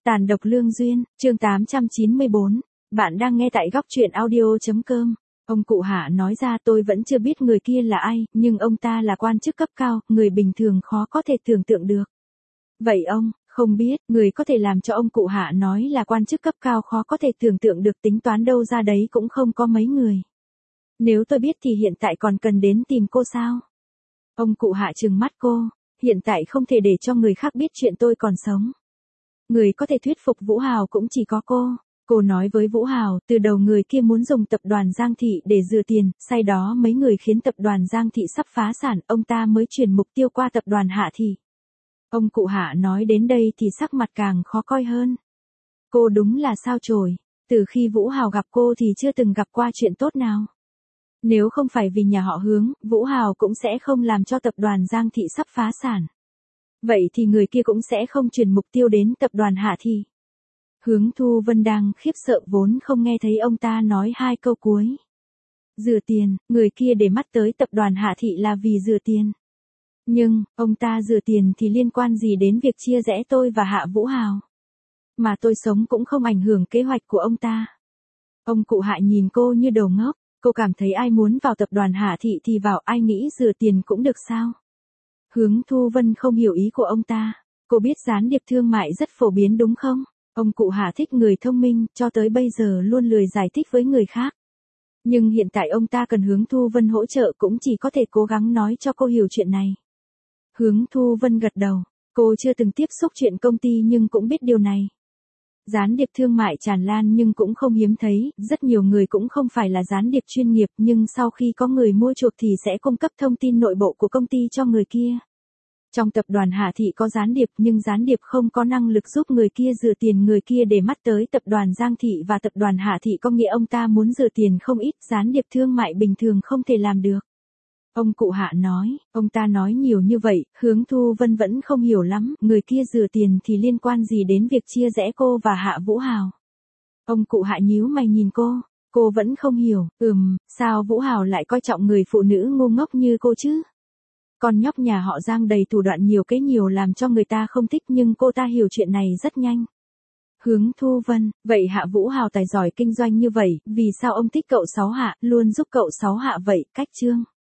Tàn độc lương duyên, chương 894. Bạn đang nghe tại góc truyện audio.com. Ông cụ Hạ nói ra tôi vẫn chưa biết người kia là ai, nhưng ông ta là quan chức cấp cao, người bình thường khó có thể tưởng tượng được. Vậy ông, không biết, người có thể làm cho ông cụ Hạ nói là quan chức cấp cao khó có thể tưởng tượng được tính toán đâu ra đấy cũng không có mấy người. Nếu tôi biết thì hiện tại còn cần đến tìm cô sao? Ông cụ Hạ trừng mắt cô, hiện tại không thể để cho người khác biết chuyện tôi còn sống. Người có thể thuyết phục Vũ Hào cũng chỉ có cô. Cô nói với Vũ Hào, từ đầu người kia muốn dùng tập đoàn Giang Thị để dừa tiền, sau đó mấy người khiến tập đoàn Giang Thị sắp phá sản, ông ta mới chuyển mục tiêu qua tập đoàn Hạ Thị. Ông cụ Hạ nói đến đây thì sắc mặt càng khó coi hơn. Cô đúng là sao chổi, từ khi Vũ Hào gặp cô thì chưa từng gặp qua chuyện tốt nào. Nếu không phải vì nhà họ Hướng, Vũ Hào cũng sẽ không làm cho tập đoàn Giang Thị sắp phá sản. Vậy thì người kia cũng sẽ không chuyển mục tiêu đến tập đoàn Hạ Thị. Hướng Thu Vân đang khiếp sợ vốn không nghe thấy ông ta nói hai câu cuối. Dừa tiền, người kia để mắt tới tập đoàn Hạ Thị là vì dừa tiền. Nhưng, ông ta dừa tiền thì liên quan gì đến việc chia rẽ tôi và Hạ Vũ Hào? Mà tôi sống cũng không ảnh hưởng kế hoạch của ông ta. Ông cụ Hạ nhìn cô như đầu ngốc, cô cảm thấy ai muốn vào tập đoàn Hạ Thị thì vào, ai nghĩ dừa tiền cũng được sao? Hướng Thu Vân không hiểu ý của ông ta. Cô biết gián điệp thương mại rất phổ biến đúng không? Ông cụ Hạ thích người thông minh, cho tới bây giờ luôn lười giải thích với người khác. Nhưng hiện tại ông ta cần Hướng Thu Vân hỗ trợ cũng chỉ có thể cố gắng nói cho cô hiểu chuyện này. Hướng Thu Vân gật đầu, cô chưa từng tiếp xúc chuyện công ty nhưng cũng biết điều này. Gián điệp thương mại tràn lan nhưng cũng không hiếm thấy, rất nhiều người cũng không phải là gián điệp chuyên nghiệp nhưng sau khi có người mua chuộc thì sẽ cung cấp thông tin nội bộ của công ty cho người kia. Trong tập đoàn Hạ Thị có gián điệp nhưng gián điệp không có năng lực giúp người kia dừa tiền, người kia để mắt tới tập đoàn Giang Thị và tập đoàn Hạ Thị có nghĩa ông ta muốn dừa tiền không ít, gián điệp thương mại bình thường không thể làm được. Ông cụ Hạ nói, ông ta nói nhiều như vậy, Hướng Thu Vân vẫn không hiểu lắm, người kia dừa tiền thì liên quan gì đến việc chia rẽ cô và Hạ Vũ Hào. Ông cụ Hạ nhíu mày nhìn cô vẫn không hiểu, sao Vũ Hào lại coi trọng người phụ nữ ngu ngốc như cô chứ? Con nhóc nhà họ Giang đầy thủ đoạn nhiều cái nhiều làm cho người ta không thích nhưng cô ta hiểu chuyện này rất nhanh. Hướng Thu Vân, vậy Hạ Vũ Hào tài giỏi kinh doanh như vậy, vì sao ông thích cậu Sáu Hạ, luôn giúp cậu Sáu Hạ vậy, cách chương?